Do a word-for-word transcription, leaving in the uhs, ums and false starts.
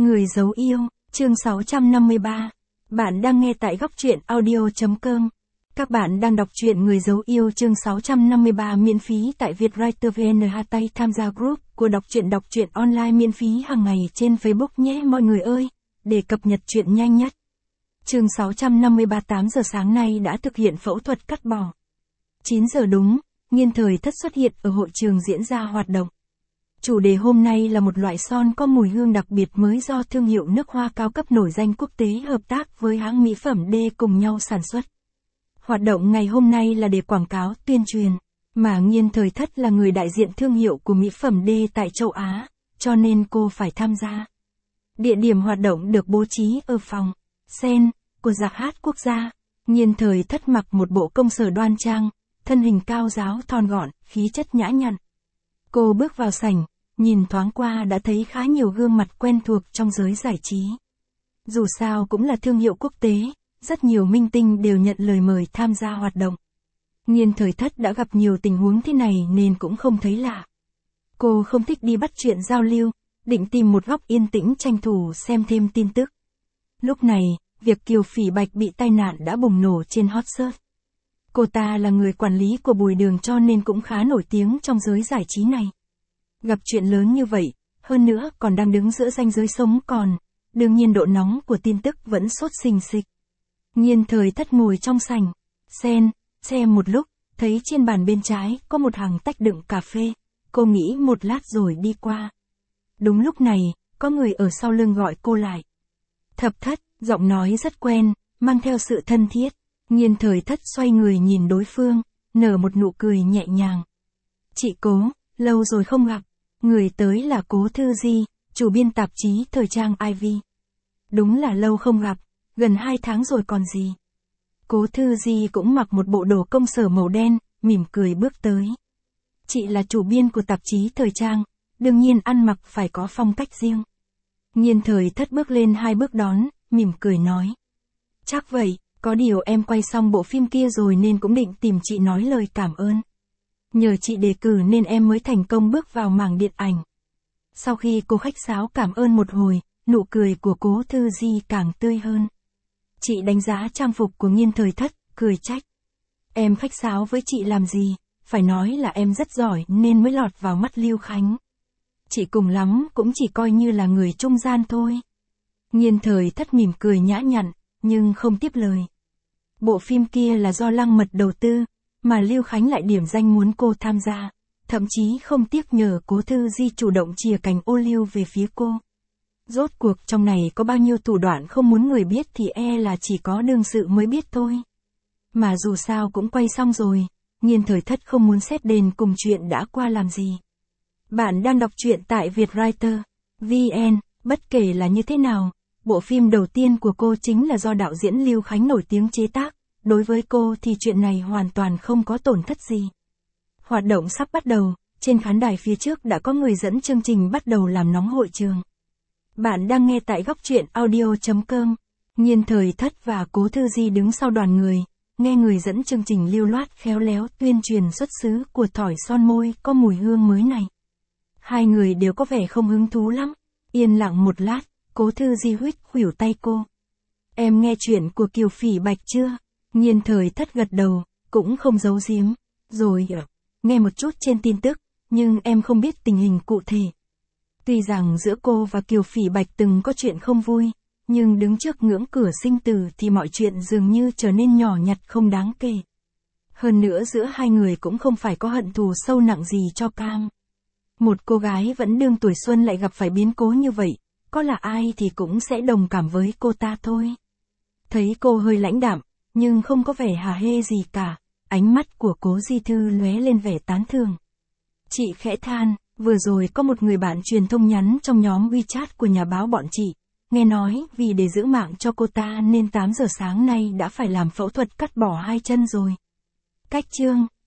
Người giấu yêu, chương sáu trăm năm mươi ba. Bạn đang nghe tại góc truyện audio.com. Các bạn đang đọc truyện Người giấu yêu chương sáu trăm năm mươi ba miễn phí tại Vietwriter vê en. Tay tham gia group của đọc truyện đọc truyện online miễn phí hàng ngày trên Facebook nhé mọi người ơi, để cập nhật truyện nhanh nhất. Chương sáu trăm năm mươi ba tám giờ sáng nay đã thực hiện phẫu thuật cắt bỏ. chín giờ đúng, Nghiên Thời Thất xuất hiện ở hội trường diễn ra hoạt động. Chủ đề hôm nay là một loại son có mùi hương đặc biệt mới do thương hiệu nước hoa cao cấp nổi danh quốc tế hợp tác với hãng mỹ phẩm D cùng nhau sản xuất. Hoạt động ngày hôm nay là để quảng cáo tuyên truyền, mà Nghiên Thời Thất là người đại diện thương hiệu của mỹ phẩm D tại châu Á, cho nên cô phải tham gia. Địa điểm hoạt động được bố trí ở phòng Sen của Giạc Hát Quốc gia. Nghiên Thời Thất mặc một bộ công sở đoan trang, thân hình cao ráo thon gọn, khí chất nhã nhặn. Cô bước vào sảnh, nhìn thoáng qua đã thấy khá nhiều gương mặt quen thuộc trong giới giải trí. Dù sao cũng là thương hiệu quốc tế, rất nhiều minh tinh đều nhận lời mời tham gia hoạt động. Nghiên Thời Thất đã gặp nhiều tình huống thế này nên cũng không thấy lạ. Cô không thích đi bắt chuyện giao lưu, định tìm một góc yên tĩnh tranh thủ xem thêm tin tức. Lúc này, việc Kiều Phỉ Bạch bị tai nạn đã bùng nổ trên hot search. Cô ta là người quản lý của Bùi Đường cho nên cũng khá nổi tiếng trong giới giải trí này. Gặp chuyện lớn như vậy, hơn nữa còn đang đứng giữa ranh giới sống còn, đương nhiên độ nóng của tin tức vẫn sốt sình sịch. Nghiên Thời Thất ngồi trong sảnh Sen, xem một lúc, thấy trên bàn bên trái có một hàng tách đựng cà phê, cô nghĩ một lát rồi đi qua. Đúng lúc này, có người ở sau lưng gọi cô lại. Thập Thất, giọng nói rất quen, mang theo sự thân thiết. Nghiên Thời Thất xoay người nhìn đối phương, nở một nụ cười nhẹ nhàng. Chị Cố, lâu rồi không gặp. Người tới là Cố Thư Di, chủ biên tạp chí thời trang Ivy. Đúng là lâu không gặp, gần hai tháng rồi còn gì. Cố Thư Di cũng mặc một bộ đồ công sở màu đen, mỉm cười bước tới. Chị là chủ biên của tạp chí thời trang, đương nhiên ăn mặc phải có phong cách riêng. Nghiên Thời Thất bước lên hai bước đón, mỉm cười nói. Chắc vậy, có điều em quay xong bộ phim kia rồi nên cũng định tìm chị nói lời cảm ơn. Nhờ chị đề cử nên em mới thành công bước vào mảng điện ảnh. Sau khi cô khách sáo cảm ơn một hồi, nụ cười của Cố Thư Di càng tươi hơn. Chị đánh giá trang phục của Nghiên Thời Thất, cười trách. Em khách sáo với chị làm gì, phải nói là em rất giỏi nên mới lọt vào mắt Lưu Khánh. Chị cùng lắm cũng chỉ coi như là người trung gian thôi. Nghiên Thời Thất mỉm cười nhã nhặn, nhưng không tiếp lời. Bộ phim kia là do Lăng Mật đầu tư, mà Lưu Khánh lại điểm danh muốn cô tham gia, thậm chí không tiếc nhờ Cố Thư Di chủ động chìa cành ô liu về phía cô. Rốt cuộc trong này có bao nhiêu thủ đoạn không muốn người biết thì e là chỉ có đương sự mới biết thôi. Mà dù sao cũng quay xong rồi, Nghiên Thời Thất không muốn xét đền cùng chuyện đã qua làm gì. Bạn đang đọc truyện tại Vietwriter vê en, bất kể là như thế nào, bộ phim đầu tiên của cô chính là do đạo diễn Lưu Khánh nổi tiếng chế tác. Đối với cô thì chuyện này hoàn toàn không có tổn thất gì. Hoạt động sắp bắt đầu, trên khán đài phía trước đã có người dẫn chương trình bắt đầu làm nóng hội trường. Bạn đang nghe tại góc truyện audio.com. Nghiên Thời Thất và Cố Thư Di đứng sau đoàn người, nghe người dẫn chương trình lưu loát khéo léo tuyên truyền xuất xứ của thỏi son môi có mùi hương mới này. Hai người đều có vẻ không hứng thú lắm. Yên lặng một lát, Cố Thư Di huýt khuỷu tay cô. Em nghe chuyện của Kiều Phỉ Bạch chưa? Nghiên Thời Thất gật đầu, cũng không giấu giếm. Rồi, nghe một chút trên tin tức, nhưng em không biết tình hình cụ thể. Tuy rằng giữa cô và Kiều Phỉ Bạch từng có chuyện không vui, nhưng đứng trước ngưỡng cửa sinh tử thì mọi chuyện dường như trở nên nhỏ nhặt không đáng kể. Hơn nữa giữa hai người cũng không phải có hận thù sâu nặng gì cho cam. Một cô gái vẫn đương tuổi xuân lại gặp phải biến cố như vậy, có là ai thì cũng sẽ đồng cảm với cô ta thôi. Thấy cô hơi lãnh đạm, nhưng không có vẻ hả hê gì cả, ánh mắt của Cố Di Thư lóe lên vẻ tán thưởng. Chị khẽ than, vừa rồi có một người bạn truyền thông nhắn trong nhóm WeChat của nhà báo bọn chị, nghe nói vì để giữ mạng cho cô ta nên tám giờ sáng nay đã phải làm phẫu thuật cắt bỏ hai chân rồi. Cách chương